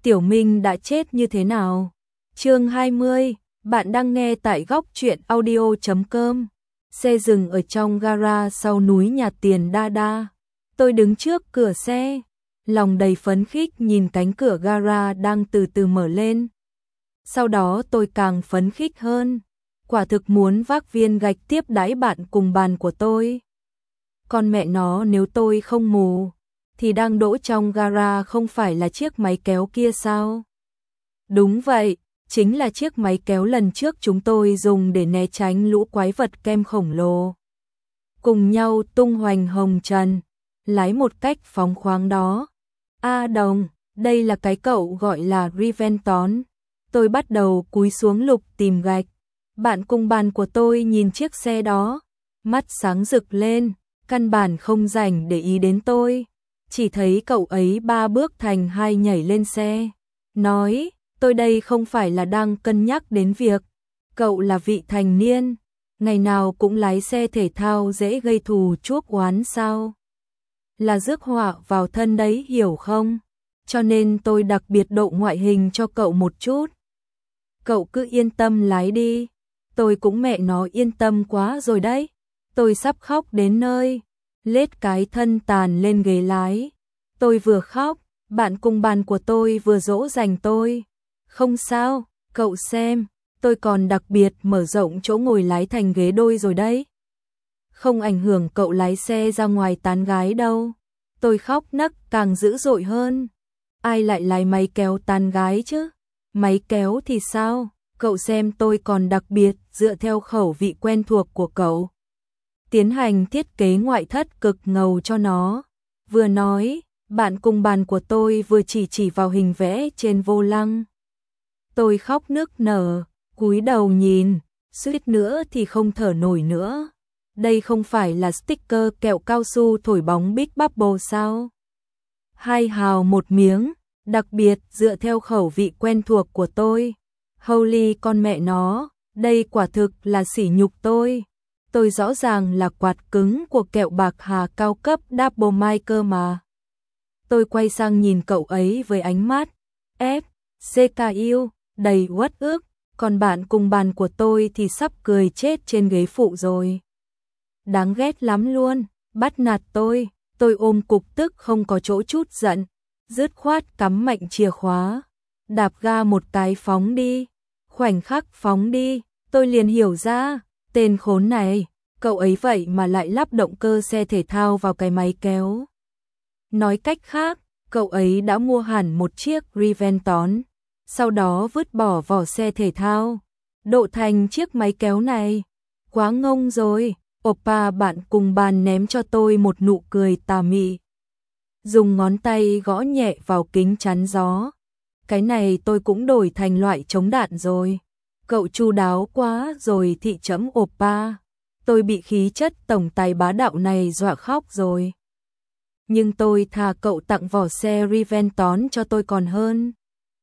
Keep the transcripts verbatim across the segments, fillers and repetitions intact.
Tiểu Minh đã chết như thế nào? Chương hai mươi, bạn đang nghe tại góc truyện audio chấm com. Xe dừng ở trong gara sau núi nhà tiền Đa Đa. Tôi đứng trước cửa xe, lòng đầy phấn khích nhìn cánh cửa gara đang từ từ mở lên. Sau đó tôi càng phấn khích hơn, quả thực muốn vác viên gạch tiếp đãi bạn cùng bàn của tôi. Con mẹ nó, nếu tôi không mù thì đang đỗ trong gara không phải là chiếc máy kéo kia sao? Đúng vậy, chính là chiếc máy kéo lần trước chúng tôi dùng để né tránh lũ quái vật kem khổng lồ. Cùng nhau tung hoành hồng trần, lái một cách phóng khoáng đó. A Đồng, đây là cái cậu gọi là Riventon. Tôi bắt đầu cúi xuống lục tìm gạch. Bạn cùng bàn của tôi nhìn chiếc xe đó, mắt sáng rực lên, căn bản không rảnh để ý đến tôi. Chỉ thấy cậu ấy ba bước thành hai nhảy lên xe, nói, tôi đây không phải là đang cân nhắc đến việc cậu là vị thành niên, ngày nào cũng lái xe thể thao dễ gây thù chuốc oán sao? Là rước họa vào thân đấy, hiểu không? Cho nên tôi đặc biệt độ ngoại hình cho cậu một chút. Cậu cứ yên tâm lái đi. Tôi cũng mẹ nó yên tâm quá rồi đấy. Tôi sắp khóc đến nơi, lết cái thân tàn lên ghế lái. Tôi vừa khóc, bạn cùng bàn của tôi vừa dỗ dành tôi. Không sao, cậu xem, tôi còn đặc biệt mở rộng chỗ ngồi lái thành ghế đôi rồi đấy. Không ảnh hưởng cậu lái xe ra ngoài tán gái đâu. Tôi khóc nấc càng dữ dội hơn. Ai lại lái máy kéo tán gái chứ? Máy kéo thì sao? Cậu xem, tôi còn đặc biệt dựa theo khẩu vị quen thuộc của cậu, tiến hành thiết kế ngoại thất cực ngầu cho nó. Vừa nói, bạn cùng bàn của tôi vừa chỉ chỉ vào hình vẽ trên vô lăng. Tôi khóc nức nở, cúi đầu nhìn, suýt nữa thì không thở nổi nữa. Đây không phải là sticker kẹo cao su thổi bóng Big Bubble sao? Hai hào một miếng, đặc biệt dựa theo khẩu vị quen thuộc của tôi. Holy con mẹ nó, đây quả thực là sỉ nhục tôi. Tôi rõ ràng là quạt cứng của kẹo bạc hà cao cấp Double Mike cơ mà. Tôi quay sang nhìn cậu ấy với ánh mắt F, C K U, đầy uất ức, còn bạn cùng bàn của tôi thì sắp cười chết trên ghế phụ rồi. Đáng ghét lắm luôn, bắt nạt tôi, tôi ôm cục tức không có chỗ chút giận, dứt khoát cắm mạnh chìa khóa, đạp ga một cái phóng đi. Khoảnh khắc phóng đi, tôi liền hiểu ra, tên khốn này, cậu ấy vậy mà lại lắp động cơ xe thể thao vào cái máy kéo. Nói cách khác, cậu ấy đã mua hẳn một chiếc Riventon, sau đó vứt bỏ vỏ xe thể thao, độ thành chiếc máy kéo này. Quá ngông rồi. Oppa bạn cùng bàn ném cho tôi một nụ cười tà mị, dùng ngón tay gõ nhẹ vào kính chắn gió. Cái này tôi cũng đổi thành loại chống đạn rồi. Cậu chu đáo quá rồi thị chấm Oppa. Tôi bị khí chất tổng tài bá đạo này dọa khóc rồi. Nhưng tôi thà cậu tặng vỏ xe Riventon cho tôi còn hơn.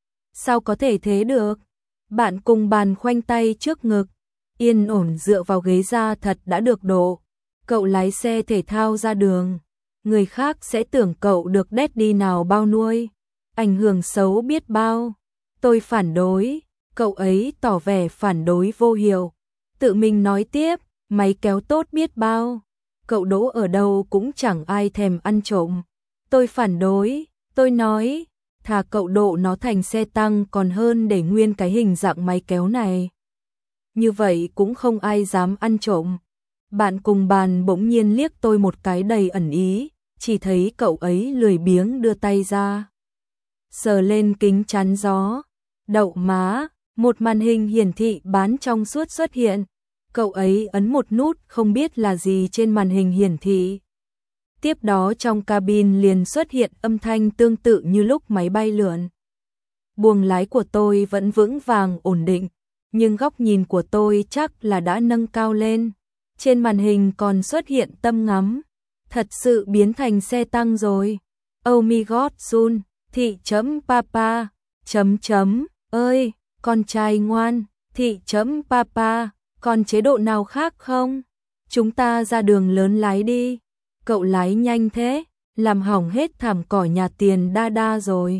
Sao có thể thế được? Bạn cùng bàn khoanh tay trước ngực, yên ổn dựa vào ghế da thật đã được độ. Cậu lái xe thể thao ra đường, người khác sẽ tưởng cậu được daddy nào bao nuôi, ảnh hưởng xấu biết bao. Tôi phản đối, cậu ấy tỏ vẻ phản đối vô hiệu, tự mình nói tiếp, máy kéo tốt biết bao, cậu đỗ ở đâu cũng chẳng ai thèm ăn trộm. Tôi phản đối, tôi nói, thà cậu độ nó thành xe tăng còn hơn để nguyên cái hình dạng máy kéo này. Như vậy cũng không ai dám ăn trộm. Bạn cùng bàn bỗng nhiên liếc tôi một cái đầy ẩn ý, chỉ thấy cậu ấy lười biếng đưa tay ra, sờ lên kính chắn gió. Đậu má, một màn hình hiển thị bán trong suốt xuất hiện. Cậu ấy ấn một nút không biết là gì trên màn hình hiển thị. Tiếp đó trong cabin liền xuất hiện âm thanh tương tự như lúc máy bay lượn. Buồng lái của tôi vẫn vững vàng ổn định, nhưng góc nhìn của tôi chắc là đã nâng cao lên. Trên màn hình còn xuất hiện tầm ngắm, thật sự biến thành xe tăng rồi. Oh my god, Jun, thị chấm papa, chấm chấm, ơi, con trai ngoan, thị chấm papa, còn chế độ nào khác không? Chúng ta ra đường lớn lái đi. Cậu lái nhanh thế, làm hỏng hết thảm cỏ nhà tiền Đa Đa rồi.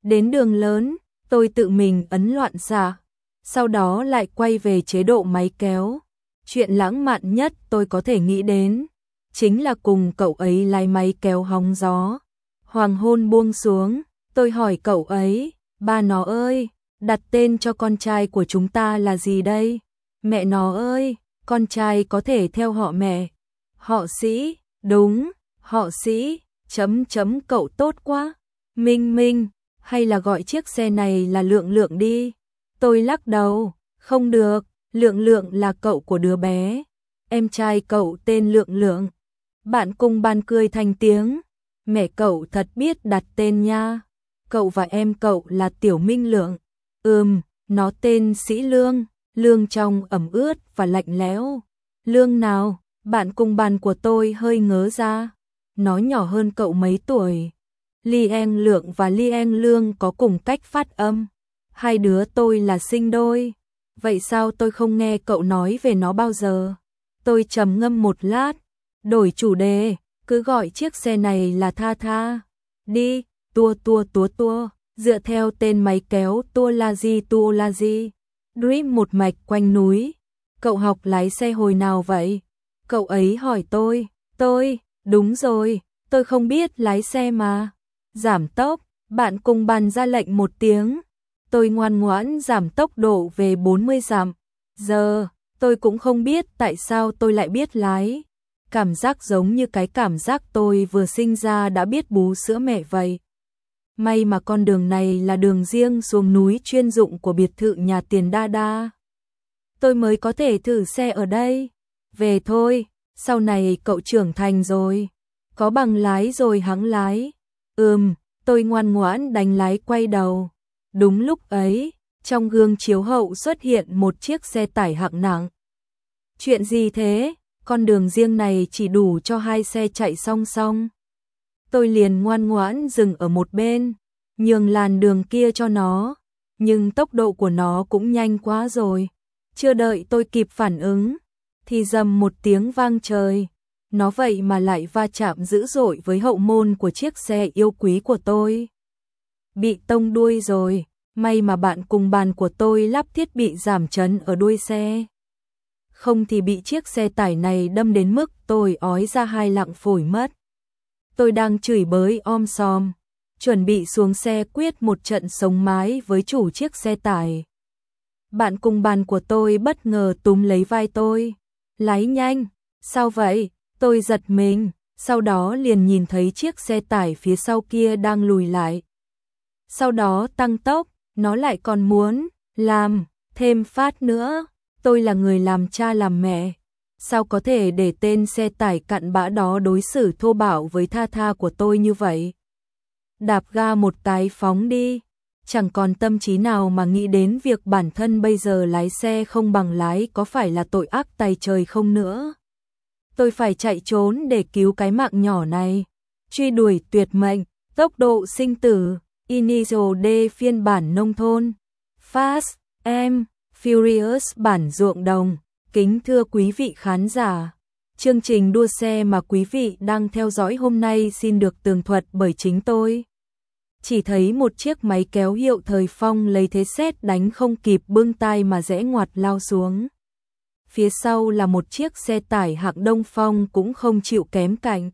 Đến đường lớn, tôi tự mình ấn loạn xạ, sau đó lại quay về chế độ máy kéo. Chuyện lãng mạn nhất tôi có thể nghĩ đến chính là cùng cậu ấy lái máy kéo hóng gió. Hoàng hôn buông xuống, tôi hỏi cậu ấy, ba nó ơi, đặt tên cho con trai của chúng ta là gì đây? Mẹ nó ơi, con trai có thể theo họ mẹ. Họ Sĩ, đúng, họ Sĩ, chấm chấm cậu tốt quá. Minh Minh, hay là gọi chiếc xe này là Lượng Lượng đi. Tôi lắc đầu, không được, Lượng Lượng là cậu của đứa bé. Em trai cậu tên Lượng Lượng. Bạn cùng bàn cười thành tiếng. Mẹ cậu thật biết đặt tên nha. Cậu và em cậu là Tiểu Minh Lượng. Ừm, nó tên Sĩ Lương. Lương trong ẩm ướt và lạnh lẽo. Lương nào? Bạn cùng bàn của tôi hơi ngớ ra. Nó nhỏ hơn cậu mấy tuổi. Lien Lượng và Lien Lương có cùng cách phát âm. Hai đứa tôi là sinh đôi. Vậy sao tôi không nghe cậu nói về nó bao giờ? Tôi trầm ngâm một lát, đổi chủ đề, cứ gọi chiếc xe này là Tha Tha. Đi, tua tua tua tua, dựa theo tên máy kéo tua la di tua la di. Dream một mạch quanh núi. Cậu học lái xe hồi nào vậy? Cậu ấy hỏi tôi. Tôi, đúng rồi, tôi không biết lái xe mà. Giảm tốc, bạn cùng bàn ra lệnh một tiếng. Tôi ngoan ngoãn giảm tốc độ về bốn mươi dặm. Giờ, tôi cũng không biết tại sao tôi lại biết lái. Cảm giác giống như cái cảm giác tôi vừa sinh ra đã biết bú sữa mẹ vậy. May mà con đường này là đường riêng xuống núi chuyên dụng của biệt thự nhà tiền Đa Đa. Tôi mới có thể thử xe ở đây. Về thôi, sau này cậu trưởng thành rồi. Có bằng lái rồi hẵng lái. Ừm, tôi ngoan ngoãn đánh lái quay đầu. Đúng lúc ấy, trong gương chiếu hậu xuất hiện một chiếc xe tải hạng nặng. Chuyện gì thế? Con đường riêng này chỉ đủ cho hai xe chạy song song. Tôi liền ngoan ngoãn dừng ở một bên, nhường làn đường kia cho nó. Nhưng tốc độ của nó cũng nhanh quá rồi. Chưa đợi tôi kịp phản ứng, thì rầm một tiếng vang trời. Nó vậy mà lại va chạm dữ dội với hậu môn của chiếc xe yêu quý của tôi. Bị tông đuôi rồi, may mà bạn cùng bàn của tôi lắp thiết bị giảm chấn ở đuôi xe. Không thì bị chiếc xe tải này đâm đến mức tôi ói ra hai lạng phổi mất. Tôi đang chửi bới om sòm, chuẩn bị xuống xe quyết một trận sống mái với chủ chiếc xe tải. Bạn cùng bàn của tôi bất ngờ túm lấy vai tôi. Lái nhanh, sao vậy? Tôi giật mình, sau đó liền nhìn thấy chiếc xe tải phía sau kia đang lùi lại. Sau đó tăng tốc, nó lại còn muốn làm thêm phát nữa. Tôi là người làm cha làm mẹ, sao có thể để tên xe tải cặn bã đó đối xử thô bạo với Tha Tha của tôi như vậy? Đạp ga một cái phóng đi, chẳng còn tâm trí nào mà nghĩ đến việc bản thân bây giờ lái xe không bằng lái có phải là tội ác tày trời không nữa. Tôi phải chạy trốn để cứu cái mạng nhỏ này. Truy đuổi tuyệt mệnh, tốc độ sinh tử, Initial D phiên bản nông thôn, Fast and Furious bản ruộng đồng. Kính thưa quý vị khán giả, chương trình đua xe mà quý vị đang theo dõi hôm nay xin được tường thuật bởi chính tôi. Chỉ thấy một chiếc máy kéo hiệu thời phong lấy thế sét đánh không kịp bưng tay mà rẽ ngoặt lao xuống. Phía sau là một chiếc xe tải hạng Đông Phong cũng không chịu kém cạnh.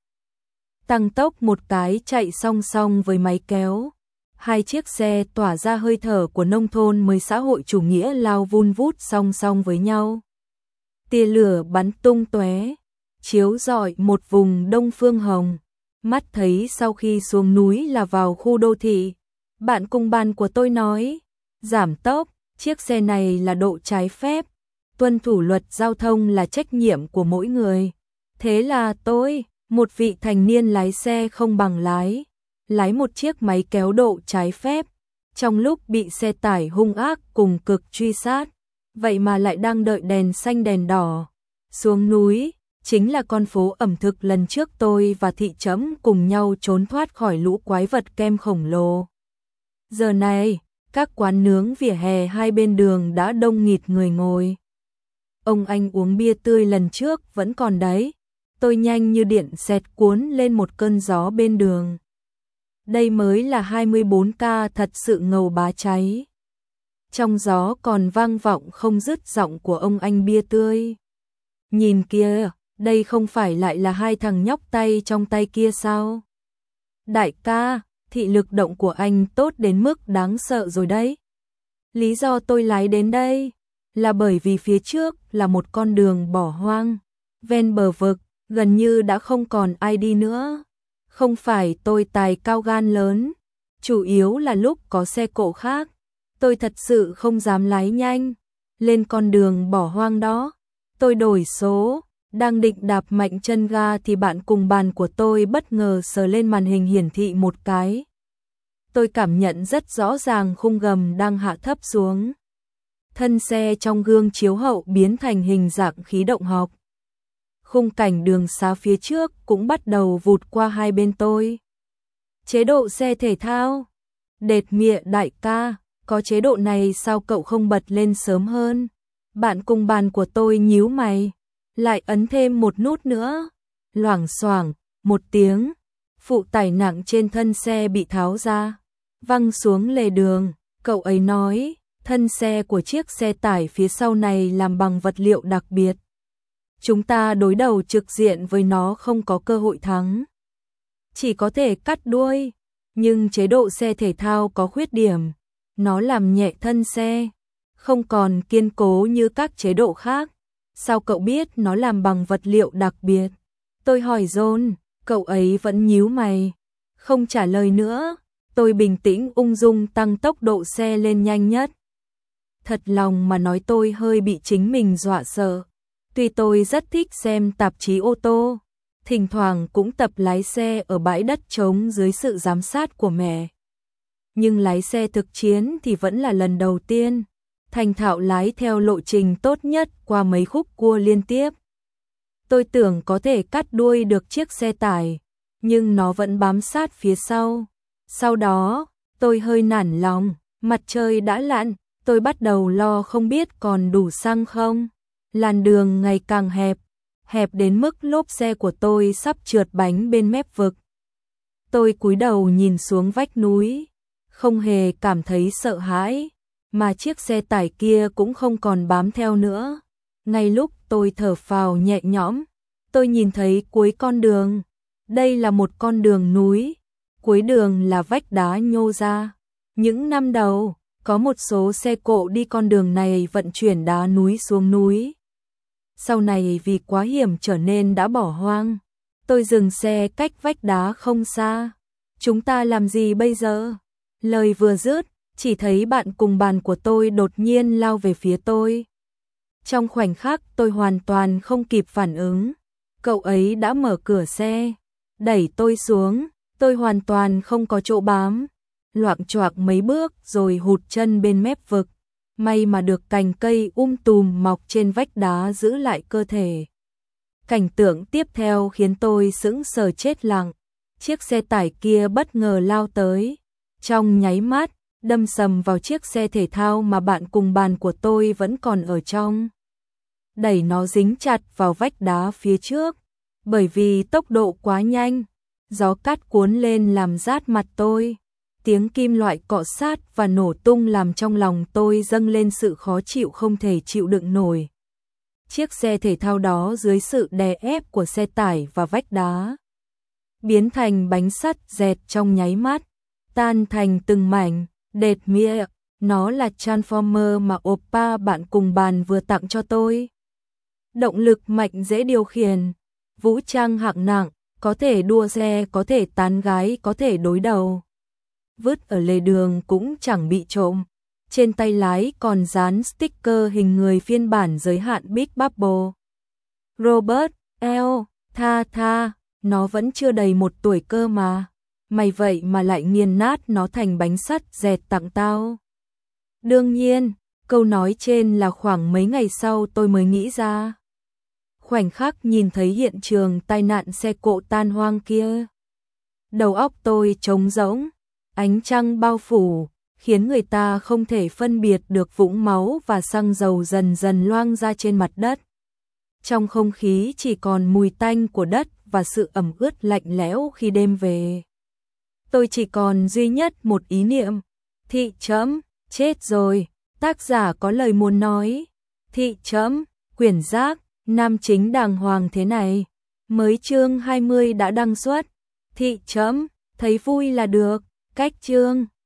Tăng tốc một cái chạy song song với máy kéo. Hai chiếc xe tỏa ra hơi thở của nông thôn mới xã hội chủ nghĩa lao vun vút song song với nhau. Tia lửa bắn tung tóe, chiếu rọi một vùng Đông Phương Hồng. Mắt thấy sau khi xuống núi là vào khu đô thị. Bạn cùng bàn của tôi nói, giảm tốc, chiếc xe này là độ trái phép. Tuân thủ luật giao thông là trách nhiệm của mỗi người. Thế là tôi, một vị thành niên lái xe không bằng lái, lái một chiếc máy kéo độ trái phép, trong lúc bị xe tải hung ác cùng cực truy sát, vậy mà lại đang đợi đèn xanh đèn đỏ. Xuống núi, chính là con phố ẩm thực lần trước tôi và Thị Chấm cùng nhau trốn thoát khỏi lũ quái vật kem khổng lồ. Giờ này, các quán nướng vỉa hè hai bên đường đã đông nghịt người ngồi. Ông anh uống bia tươi lần trước vẫn còn đấy. Tôi nhanh như điện xẹt cuốn lên một cơn gió bên đường. Đây mới là hai mươi bốn K thật sự ngầu bá cháy. Trong gió còn vang vọng không dứt giọng của ông anh bia tươi. Nhìn kia, đây không phải lại là hai thằng nhóc tay trong tay kia sao? Đại ca, thị lực động của anh tốt đến mức đáng sợ rồi đấy. Lý do tôi lái đến đây là bởi vì phía trước là một con đường bỏ hoang, ven bờ vực, gần như đã không còn ai đi nữa. Không phải tôi tài cao gan lớn, chủ yếu là lúc có xe cộ khác, tôi thật sự không dám lái nhanh. Lên con đường bỏ hoang đó, tôi đổi số, đang định đạp mạnh chân ga thì bạn cùng bàn của tôi bất ngờ sờ lên màn hình hiển thị một cái. Tôi cảm nhận rất rõ ràng khung gầm đang hạ thấp xuống. Thân xe trong gương chiếu hậu biến thành hình dạng khí động học. Khung cảnh đường xá phía trước cũng bắt đầu vụt qua hai bên tôi. Chế độ xe thể thao. Đệt mịa đại ca, có chế độ này sao cậu không bật lên sớm hơn? Bạn cùng bàn của tôi nhíu mày, lại ấn thêm một nút nữa. Loảng xoảng, một tiếng, phụ tải nặng trên thân xe bị tháo ra, văng xuống lề đường. Cậu ấy nói, thân xe của chiếc xe tải phía sau này làm bằng vật liệu đặc biệt. Chúng ta đối đầu trực diện với nó không có cơ hội thắng. Chỉ có thể cắt đuôi, nhưng chế độ xe thể thao có khuyết điểm. Nó làm nhẹ thân xe, không còn kiên cố như các chế độ khác. Sao cậu biết nó làm bằng vật liệu đặc biệt? Tôi hỏi John, cậu ấy vẫn nhíu mày, không trả lời nữa. Tôi bình tĩnh ung dung tăng tốc độ xe lên nhanh nhất. Thật lòng mà nói tôi hơi bị chính mình dọa sợ. Tuy tôi rất thích xem tạp chí ô tô, thỉnh thoảng cũng tập lái xe ở bãi đất trống dưới sự giám sát của mẹ. Nhưng lái xe thực chiến thì vẫn là lần đầu tiên, thành thạo lái theo lộ trình tốt nhất qua mấy khúc cua liên tiếp. Tôi tưởng có thể cắt đuôi được chiếc xe tải, nhưng nó vẫn bám sát phía sau. Sau đó, tôi hơi nản lòng, mặt trời đã lặn, tôi bắt đầu lo không biết còn đủ xăng không. Làn đường ngày càng hẹp, hẹp đến mức lốp xe của tôi sắp trượt bánh bên mép vực. Tôi cúi đầu nhìn xuống vách núi, không hề cảm thấy sợ hãi, mà chiếc xe tải kia cũng không còn bám theo nữa. Ngay lúc tôi thở phào nhẹ nhõm, tôi nhìn thấy cuối con đường. Đây là một con đường núi, cuối đường là vách đá nhô ra. Những năm đầu, có một số xe cộ đi con đường này vận chuyển đá núi xuống núi. Sau này vì quá hiểm trở nên đã bỏ hoang. Tôi dừng xe cách vách đá không xa. Chúng ta làm gì bây giờ? Lời vừa dứt, chỉ thấy bạn cùng bàn của tôi đột nhiên lao về phía tôi. Trong khoảnh khắc tôi hoàn toàn không kịp phản ứng. Cậu ấy đã mở cửa xe, đẩy tôi xuống, tôi hoàn toàn không có chỗ bám. Loạng choạng mấy bước rồi hụt chân bên mép vực. May mà được cành cây um tùm mọc trên vách đá giữ lại cơ thể. Cảnh tượng tiếp theo khiến tôi sững sờ chết lặng. Chiếc xe tải kia bất ngờ lao tới. Trong nháy mắt, đâm sầm vào chiếc xe thể thao mà bạn cùng bàn của tôi vẫn còn ở trong. Đẩy nó dính chặt vào vách đá phía trước. Bởi vì tốc độ quá nhanh, gió cát cuốn lên làm rát mặt tôi. Tiếng kim loại cọ sát và nổ tung làm trong lòng tôi dâng lên sự khó chịu không thể chịu đựng nổi. Chiếc xe thể thao đó dưới sự đè ép của xe tải và vách đá biến thành bánh sắt dẹt trong nháy mắt, tan thành từng mảnh. Đệt mịa, nó là Transformer mà Oppa bạn cùng bàn vừa tặng cho tôi. Động lực mạnh dễ điều khiển, vũ trang hạng nặng, có thể đua xe, có thể tán gái, có thể đối đầu. Vứt ở lề đường cũng chẳng bị trộm. Trên tay lái còn dán sticker hình người phiên bản giới hạn Big Bubble. Robert, eo, tha tha, nó vẫn chưa đầy một tuổi cơ mà. Mày vậy mà lại nghiền nát nó thành bánh sắt dẹt tặng tao. Đương nhiên, câu nói trên là khoảng mấy ngày sau tôi mới nghĩ ra. Khoảnh khắc nhìn thấy hiện trường tai nạn xe cộ tan hoang kia, đầu óc tôi trống rỗng. Ánh trăng bao phủ, khiến người ta không thể phân biệt được vũng máu và xăng dầu dần dần loang ra trên mặt đất. Trong không khí chỉ còn mùi tanh của đất và sự ẩm ướt lạnh lẽo khi đêm về. tôi chỉ còn duy nhất một ý niệm. Thị chấm, chết rồi, tác giả có lời muốn nói. Thị chấm, quyển giác, nam chính đàng hoàng thế này. Mới chương hai mươi đã đăng xuất. Thị chấm, thấy vui là được, cách chương.